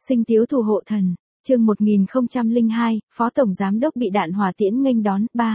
Sinh tiếu thủ hộ thần, chương 1002, Phó Tổng Giám đốc bị đạn hỏa tiễn nghênh đón, 3.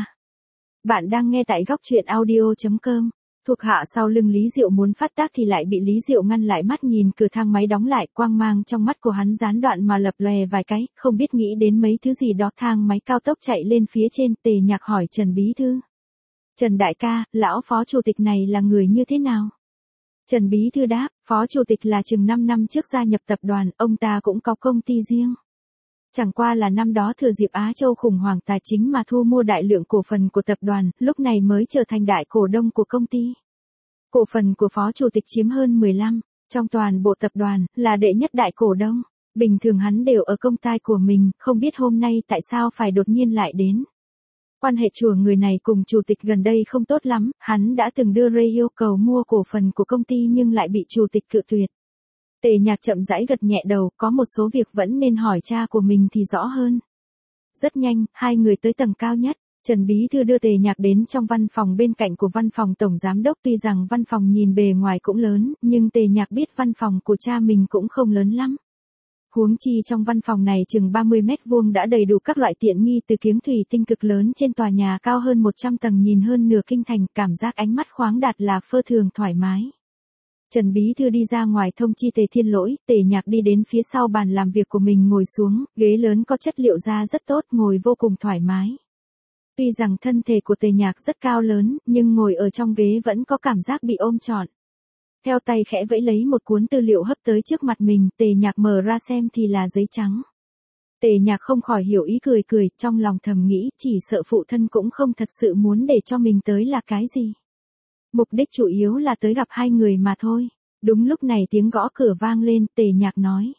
Bạn đang nghe tại góc truyện audio.com. Thuộc hạ sau lưng Lý Diệu muốn phát tác thì lại bị Lý Diệu ngăn lại, mắt nhìn cửa thang máy đóng lại, quang mang trong mắt của hắn gián đoạn mà lập lòe vài cái, không biết nghĩ đến mấy thứ gì đó. Thang máy cao tốc chạy lên phía trên, Tề Nhạc hỏi Trần Bí Thư. Trần đại ca, lão phó chủ tịch này là người như thế nào? Trần Bí Thư đáp, phó chủ tịch là chừng 5 năm trước gia nhập tập đoàn, ông ta cũng có công ty riêng. Chẳng qua là năm đó thừa dịp Á Châu khủng hoảng tài chính mà thu mua đại lượng cổ phần của tập đoàn, lúc này mới trở thành đại cổ đông của công ty. Cổ phần của phó chủ tịch chiếm hơn 15, trong toàn bộ tập đoàn, là đệ nhất đại cổ đông. Bình thường hắn đều ở công ty của mình, không biết hôm nay tại sao phải đột nhiên lại đến. Quan hệ chùa người này cùng chủ tịch gần đây không tốt lắm, hắn đã từng đưa Ray yêu cầu mua cổ phần của công ty nhưng lại bị chủ tịch cự tuyệt. Tề Nhạc chậm rãi gật nhẹ đầu, có một số việc vẫn nên hỏi cha của mình thì rõ hơn. Rất nhanh, hai người tới tầng cao nhất, Trần Bí Thư đưa Tề Nhạc đến trong văn phòng bên cạnh của văn phòng Tổng Giám đốc. Tuy rằng văn phòng nhìn bề ngoài cũng lớn, nhưng Tề Nhạc biết văn phòng của cha mình cũng không lớn lắm. Huống chi trong văn phòng này chừng 30 mét vuông đã đầy đủ các loại tiện nghi, từ kiếng thủy tinh cực lớn trên tòa nhà cao hơn 100 tầng nhìn hơn nửa kinh thành, cảm giác ánh mắt khoáng đạt là pơ thường thoải mái. Trần Bí Thư đi ra ngoài thông chi Tề Thiên Lỗi, Tề Nhạc đi đến phía sau bàn làm việc của mình ngồi xuống, ghế lớn có chất liệu da rất tốt, ngồi vô cùng thoải mái. Tuy rằng thân thể của Tề Nhạc rất cao lớn, nhưng ngồi ở trong ghế vẫn có cảm giác bị ôm trọn. Theo tay khẽ vẫy lấy một cuốn tư liệu hấp tới trước mặt mình, Tề Nhạc mở ra xem thì là giấy trắng. Tề Nhạc không khỏi hiểu ý, cười cười, trong lòng thầm nghĩ, chỉ sợ phụ thân cũng không thật sự muốn để cho mình tới là cái gì. Mục đích chủ yếu là tới gặp hai người mà thôi. Đúng lúc này tiếng gõ cửa vang lên, Tề Nhạc nói.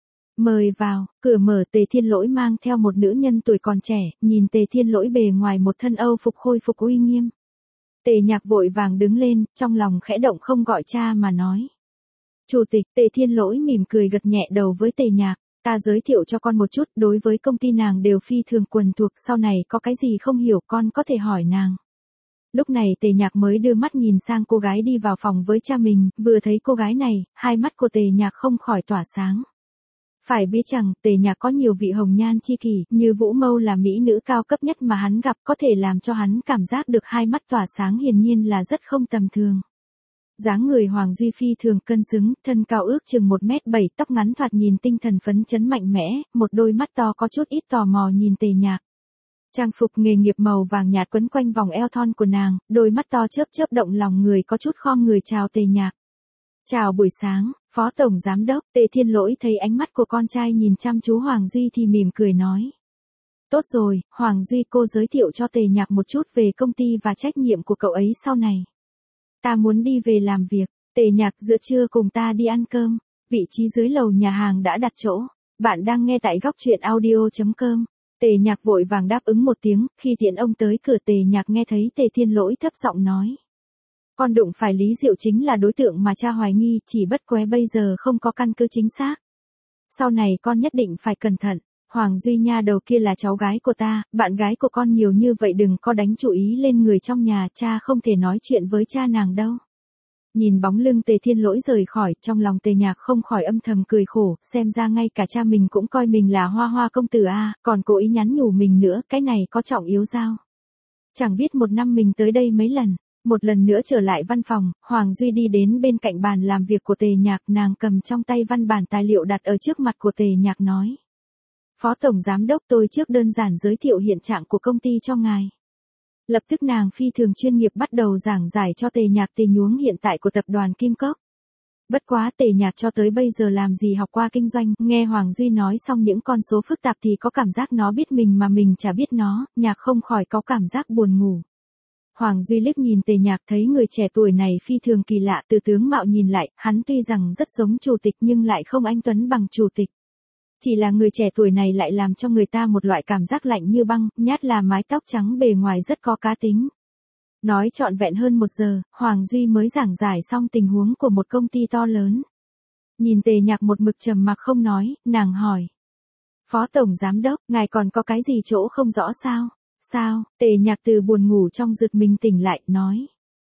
Mời vào, cửa mở, Tề Thiên Lỗi mang theo một nữ nhân tuổi còn trẻ, nhìn Tề Thiên Lỗi bề ngoài một thân Âu phục khôi phục uy nghiêm. Tề Nhạc vội vàng đứng lên, trong lòng khẽ động không gọi cha mà nói. Chủ tịch. Tề Thiên Lỗi mỉm cười gật nhẹ đầu với Tề Nhạc. Ta giới thiệu cho con một chút, đối với công ty nàng đều phi thường quần thuộc, sau này có cái gì không hiểu con có thể hỏi nàng. Lúc này Tề Nhạc mới đưa mắt nhìn sang cô gái đi vào phòng với cha mình, vừa thấy cô gái này, hai mắt của Tề Nhạc không khỏi tỏa sáng. Phải biết rằng, Tề Nhạc có nhiều vị hồng nhan chi kỷ, như Vũ Mâu là mỹ nữ cao cấp nhất mà hắn gặp, có thể làm cho hắn cảm giác được hai mắt tỏa sáng, hiển nhiên là rất không tầm thường. Dáng người Hoàng Duy phi thường cân xứng, thân cao ước chừng 1m7, tóc ngắn thoạt nhìn tinh thần phấn chấn mạnh mẽ, một đôi mắt to có chút ít tò mò nhìn Tề Nhạc. Trang phục nghề nghiệp màu vàng nhạt quấn quanh vòng eo thon của nàng, đôi mắt to chớp chớp động lòng người, có chút khom người chào Tề Nhạc. Chào buổi sáng, Phó Tổng Giám đốc. Tề Thiên Lỗi thấy ánh mắt của con trai nhìn chăm chú Hoàng Duy thì mỉm cười nói. Tốt rồi, Hoàng Duy, cô giới thiệu cho Tề Nhạc một chút về công ty và trách nhiệm của cậu ấy sau này. Ta muốn đi về làm việc. Tề Nhạc, giữa trưa cùng ta đi ăn cơm. Vị trí dưới lầu nhà hàng đã đặt chỗ. Bạn đang nghe tại góc truyện audio.com. Tề Nhạc vội vàng đáp ứng một tiếng, khi tiễn ông tới cửa Tề Nhạc nghe thấy Tề Thiên Lỗi thấp giọng nói. Con đụng phải Lý Diệu chính là đối tượng mà cha hoài nghi, chỉ bất quá bây giờ không có căn cứ chính xác. Sau này con nhất định phải cẩn thận. Hoàng Duy nha đầu kia là cháu gái của ta, bạn gái của con nhiều như vậy đừng có đánh chú ý lên người trong nhà, cha không thể nói chuyện với cha nàng đâu. Nhìn bóng lưng Tề Thiên Lỗi rời khỏi, trong lòng Tề Nhạc không khỏi âm thầm cười khổ, xem ra ngay cả cha mình cũng coi mình là hoa hoa công tử a, còn cố ý nhắn nhủ mình nữa, cái này có trọng yếu sao? Chẳng biết một năm mình tới đây mấy lần. Một lần nữa trở lại văn phòng, Hoàng Duy đi đến bên cạnh bàn làm việc của Tề Nhạc, nàng cầm trong tay văn bản tài liệu đặt ở trước mặt của Tề Nhạc nói. Phó Tổng Giám đốc, tôi trước đơn giản giới thiệu hiện trạng của công ty cho ngài. Lập tức nàng phi thường chuyên nghiệp bắt đầu giảng giải cho Tề Nhạc tình huống hiện tại của tập đoàn Kim Cốc. Bất quá Tề Nhạc cho tới bây giờ làm gì học qua kinh doanh, nghe Hoàng Duy nói xong những con số phức tạp thì có cảm giác nó biết mình mà mình chả biết nó, Nhạc không khỏi có cảm giác buồn ngủ. Hoàng Duy liếc nhìn Tề Nhạc thấy người trẻ tuổi này phi thường kỳ lạ, từ tướng mạo nhìn lại, hắn tuy rằng rất giống chủ tịch nhưng lại không anh tuấn bằng chủ tịch. Chỉ là người trẻ tuổi này lại làm cho người ta một loại cảm giác lạnh như băng, nhát là mái tóc trắng bề ngoài rất có cá tính. Nói trọn vẹn hơn 1 giờ, Hoàng Duy mới giảng giải xong tình huống của một công ty to lớn. Nhìn Tề Nhạc một mực trầm mặc không nói, nàng hỏi. Phó Tổng Giám đốc, ngài còn có cái gì chỗ không rõ sao? Sao? Tề Nhạc từ buồn ngủ trong giật mình tỉnh lại, nói.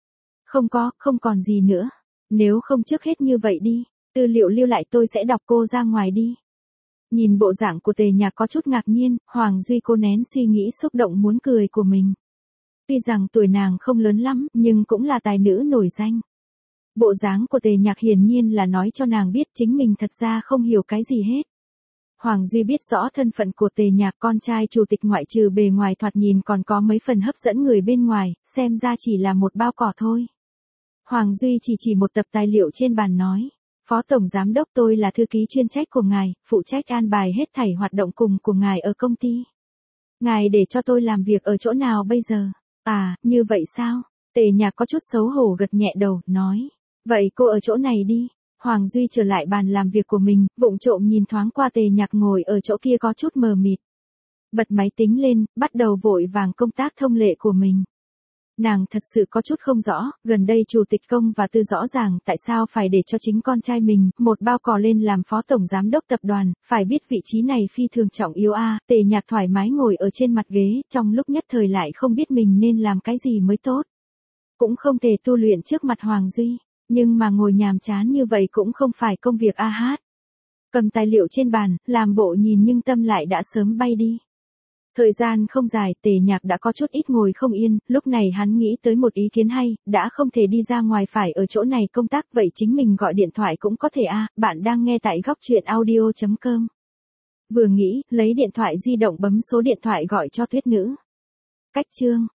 Không còn gì nữa. Nếu không trước hết như vậy đi, tư liệu lưu lại tôi sẽ đọc cô ra ngoài đi. Nhìn bộ dạng của Tề Nhạc có chút ngạc nhiên, Hoàng Duy cố nén suy nghĩ xúc động muốn cười của mình. Tuy rằng tuổi nàng không lớn lắm, nhưng cũng là tài nữ nổi danh. Bộ dáng của Tề Nhạc hiển nhiên là nói cho nàng biết chính mình thật ra không hiểu cái gì hết. Hoàng Duy biết rõ thân phận của Tề Nhạc, con trai chủ tịch ngoại, trừ bề ngoài thoạt nhìn còn có mấy phần hấp dẫn người bên ngoài, xem ra chỉ là một bao cỏ thôi. Hoàng Duy chỉ một tập tài liệu trên bàn nói. Phó Tổng Giám Đốc, tôi là thư ký chuyên trách của ngài, phụ trách an bài hết thảy hoạt động cùng của ngài ở công ty. Ngài để cho tôi làm việc ở chỗ nào bây giờ? À, như vậy sao? Tề Nhạc có chút xấu hổ gật nhẹ đầu, nói. Vậy cô ở chỗ này đi. Hoàng Duy trở lại bàn làm việc của mình, vụng trộm nhìn thoáng qua Tề Nhạc ngồi ở chỗ kia có chút mờ mịt. Bật máy tính lên, bắt đầu vội vàng công tác thông lệ của mình. Nàng thật sự có chút không rõ, gần đây Chủ tịch Công và Tư rõ ràng tại sao phải để cho chính con trai mình, một bao cỏ lên làm phó tổng giám đốc tập đoàn, phải biết vị trí này phi thường trọng yếu a. Tề Nhạc thoải mái ngồi ở trên mặt ghế, trong lúc nhất thời lại không biết mình nên làm cái gì mới tốt. Cũng không thể tu luyện trước mặt Hoàng Duy, nhưng mà ngồi nhàm chán như vậy cũng không phải công việc a hát. Cầm tài liệu trên bàn, làm bộ nhìn nhưng tâm lại đã sớm bay đi. Thời gian không dài, Tề Nhạc đã có chút ít ngồi không yên, lúc này hắn nghĩ tới một ý kiến hay, đã không thể đi ra ngoài phải ở chỗ này công tác, vậy chính mình gọi điện thoại cũng có thể a. Bạn đang nghe tại góc truyện audio.com. Vừa nghĩ, lấy điện thoại di động bấm số điện thoại gọi cho Tuyết Nữ. Cách chương